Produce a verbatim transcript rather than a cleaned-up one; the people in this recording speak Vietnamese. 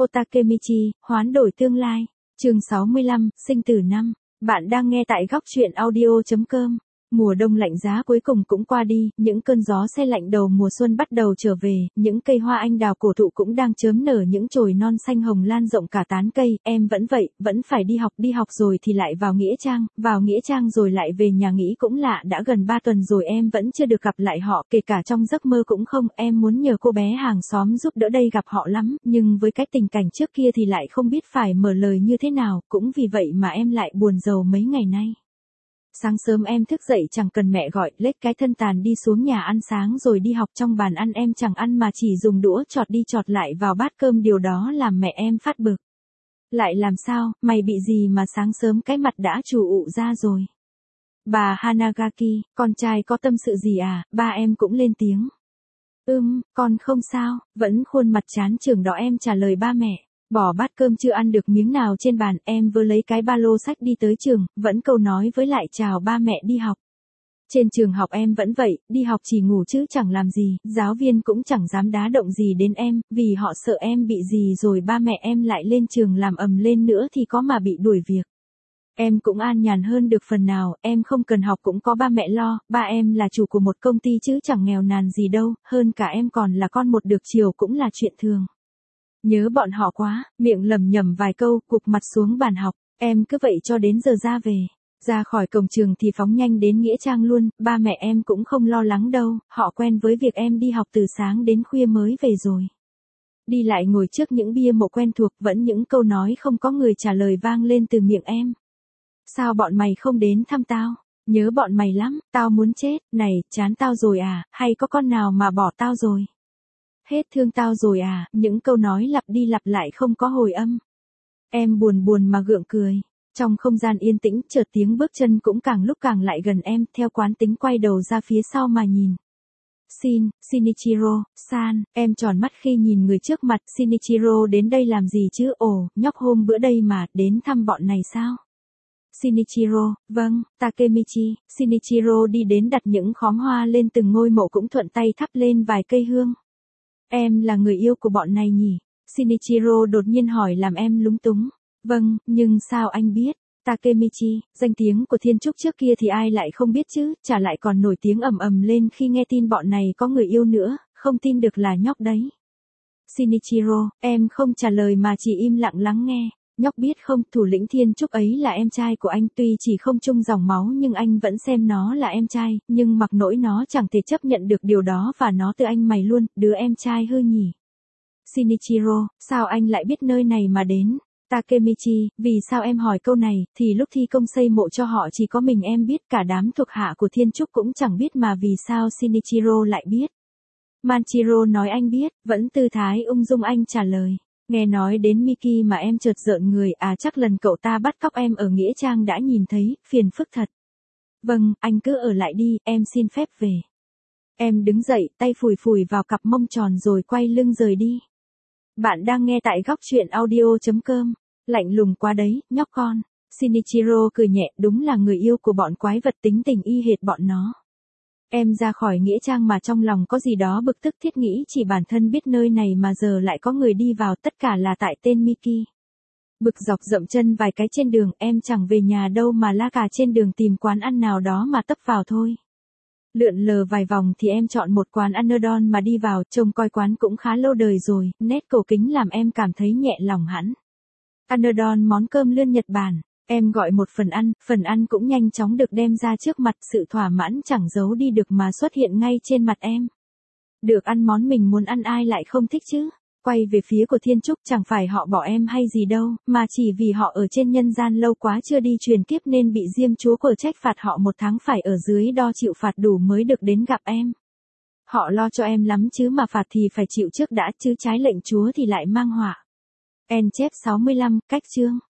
Otakemichi, hoán đổi tương lai. Chương sáu mươi lăm, sinh tử năm. Bạn đang nghe tại góc truyện audio chấm com. Mùa đông lạnh giá cuối cùng cũng qua đi, những cơn gió se lạnh đầu mùa xuân bắt đầu trở về, những cây hoa anh đào cổ thụ cũng đang chớm nở những chồi non xanh hồng lan rộng cả tán cây, em vẫn vậy, vẫn phải đi học, đi học rồi thì lại vào nghĩa trang, vào nghĩa trang rồi lại về nhà nghỉ cũng lạ, đã gần ba tuần rồi em vẫn chưa được gặp lại họ, kể cả trong giấc mơ cũng không, em muốn nhờ cô bé hàng xóm giúp đỡ đây gặp họ lắm, nhưng với cái tình cảnh trước kia thì lại không biết phải mở lời như thế nào, cũng vì vậy mà em lại buồn rầu mấy ngày nay. Sáng sớm em thức dậy chẳng cần mẹ gọi, lết cái thân tàn đi xuống nhà ăn sáng rồi đi học, trong bàn ăn em chẳng ăn mà chỉ dùng đũa chọt đi chọt lại vào bát cơm, điều đó làm mẹ em phát bực. Lại làm sao, mày bị gì mà sáng sớm cái mặt đã trù ụ ra rồi? Bà Hanagaki, con trai có tâm sự gì à? Ba em cũng lên tiếng. Ừm, con không sao, vẫn khuôn mặt chán chường đó em trả lời ba mẹ. Bỏ bát cơm chưa ăn được miếng nào trên bàn, em vừa lấy cái ba lô sách đi tới trường, vẫn câu nói với lại chào ba mẹ đi học. Trên trường học em vẫn vậy, đi học chỉ ngủ chứ chẳng làm gì, giáo viên cũng chẳng dám đá động gì đến em, vì họ sợ em bị gì rồi ba mẹ em lại lên trường làm ầm lên nữa thì có mà bị đuổi việc. Em cũng an nhàn hơn được phần nào, em không cần học cũng có ba mẹ lo, ba em là chủ của một công ty chứ chẳng nghèo nàn gì đâu, hơn cả em còn là con một được chiều cũng là chuyện thường. Nhớ bọn họ quá, miệng lẩm nhẩm vài câu, gục mặt xuống bàn học, em cứ vậy cho đến giờ ra về. Ra khỏi cổng trường thì phóng nhanh đến nghĩa trang luôn, ba mẹ em cũng không lo lắng đâu, họ quen với việc em đi học từ sáng đến khuya mới về rồi. Đi lại ngồi trước những bia mộ quen thuộc, vẫn những câu nói không có người trả lời vang lên từ miệng em. Sao bọn mày không đến thăm tao? Nhớ bọn mày lắm, tao muốn chết, này, chán tao rồi à, hay có con nào mà bỏ tao rồi? Hết thương tao rồi à, những câu nói lặp đi lặp lại không có hồi âm. Em buồn buồn mà gượng cười. Trong không gian yên tĩnh, chợt tiếng bước chân cũng càng lúc càng lại gần em, theo quán tính quay đầu ra phía sau mà nhìn. Shin, Shinichiro, san, em tròn mắt khi nhìn người trước mặt, Shinichiro đến đây làm gì chứ, ồ, nhóc hôm bữa đây mà, đến thăm bọn này sao? Shinichiro, vâng, Takemichi, Shinichiro đi đến đặt những khóm hoa lên từng ngôi mộ cũng thuận tay thắp lên vài cây hương. Em là người yêu của bọn này nhỉ? Shinichiro đột nhiên hỏi làm em lúng túng. Vâng, nhưng sao anh biết? Takemichi, danh tiếng của Thiên Trúc trước kia thì ai lại không biết chứ, chả lại còn nổi tiếng ầm ầm lên khi nghe tin bọn này có người yêu nữa, không tin được là nhóc đấy. Shinichiro, em không trả lời mà chỉ im lặng lắng nghe. Nhóc biết không, thủ lĩnh Thiên Trúc ấy là em trai của anh, tuy chỉ không chung dòng máu nhưng anh vẫn xem nó là em trai, nhưng mặc nỗi nó chẳng thể chấp nhận được điều đó và nó từ anh mày luôn, đứa em trai hư nhỉ. Shinichiro, sao anh lại biết nơi này mà đến? Takemichi, vì sao em hỏi câu này, thì lúc thi công xây mộ cho họ chỉ có mình em biết, cả đám thuộc hạ của Thiên Trúc cũng chẳng biết mà vì sao Shinichiro lại biết. Manchiro nói anh biết, vẫn tư thái ung dung anh trả lời. Nghe nói đến Miki mà em chợt rợn người, à chắc lần cậu ta bắt cóc em ở nghĩa trang đã nhìn thấy, phiền phức thật. Vâng, anh cứ ở lại đi, em xin phép về. Em đứng dậy, tay phủi phủi vào cặp mông tròn rồi quay lưng rời đi. Bạn đang nghe tại góc truyện audio chấm com. Lạnh lùng quá đấy, nhóc con. Shinichiro cười nhẹ, đúng là người yêu của bọn quái vật, tính tình y hệt bọn nó. Em ra khỏi nghĩa trang mà trong lòng có gì đó bực tức, thiết nghĩ chỉ bản thân biết nơi này mà giờ lại có người đi vào, tất cả là tại tên Miki. Bực dọc dậm chân vài cái trên đường, em chẳng về nhà đâu mà la cà trên đường tìm quán ăn nào đó mà tấp vào thôi. Lượn lờ vài vòng thì em chọn một quán Anodon mà đi vào, trông coi quán cũng khá lâu đời rồi, nét cổ kính làm em cảm thấy nhẹ lòng hẳn. Anodon món cơm lươn Nhật Bản. Em gọi một phần ăn, phần ăn cũng nhanh chóng được đem ra trước mặt, sự thỏa mãn chẳng giấu đi được mà xuất hiện ngay trên mặt em. Được ăn món mình muốn ăn ai lại không thích chứ? Quay về phía của Thiên Trúc, chẳng phải họ bỏ em hay gì đâu, mà chỉ vì họ ở trên nhân gian lâu quá chưa đi truyền kiếp nên bị Diêm Chúa của trách phạt họ một tháng phải ở dưới đo chịu phạt đủ mới được đến gặp em. Họ lo cho em lắm chứ mà phạt thì phải chịu trước đã chứ trái lệnh Chúa thì lại mang họa. En chép sáu mươi lăm, cách chương.